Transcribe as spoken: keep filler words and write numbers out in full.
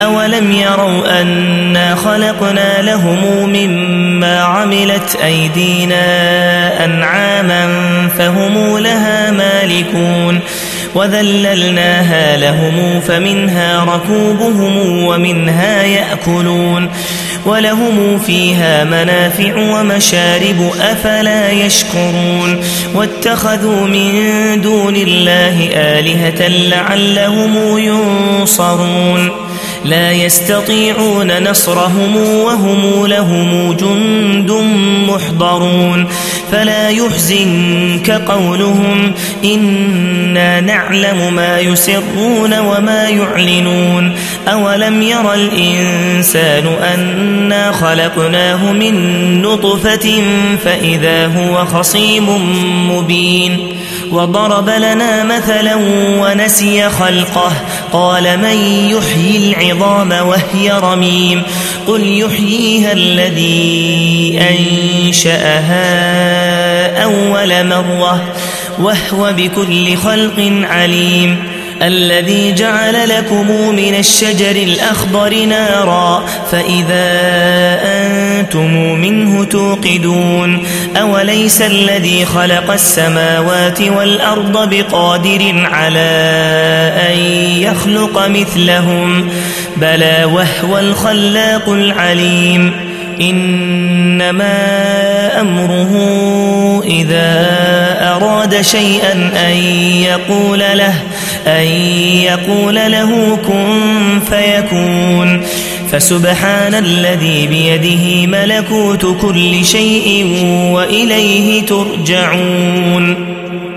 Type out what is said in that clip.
أولم يروا أنا خلقنا لهم مما عملت أيدينا أنعاما فهم لها مالكون وذللناها لهم فمنها ركوبهم ومنها يأكلون ولهم فيها منافع ومشارب أفلا يشكرون واتخذوا من دون الله آلهة لعلهم ينصرون لا يستطيعون نصرهم وهم لهم جند محضرون فلا يحزنك قولهم إنا نعلم ما يسرون وما يعلنون أولم ير الإنسان أنا خلقناه من نطفة فإذا هو خصيم مبين وضرب لنا مثلا ونسي خلقه قال من يحيي العظام وهي رميم قل يحييها الذي أنشأها أول مرة وهو بكل خلق عليم الذي جعل لكم من الشجر الأخضر نارا فإذا أنتم منه توقدون أوليس الذي خلق السماوات والأرض بقادر على أن يخلق مثلهم بلى وهو الخلاق العليم إنما أمره إذا أراد شيئا أن يقول له أن يقول له كن فيكون فسبحان الذي بيده ملكوت كل شيء وإليه ترجعون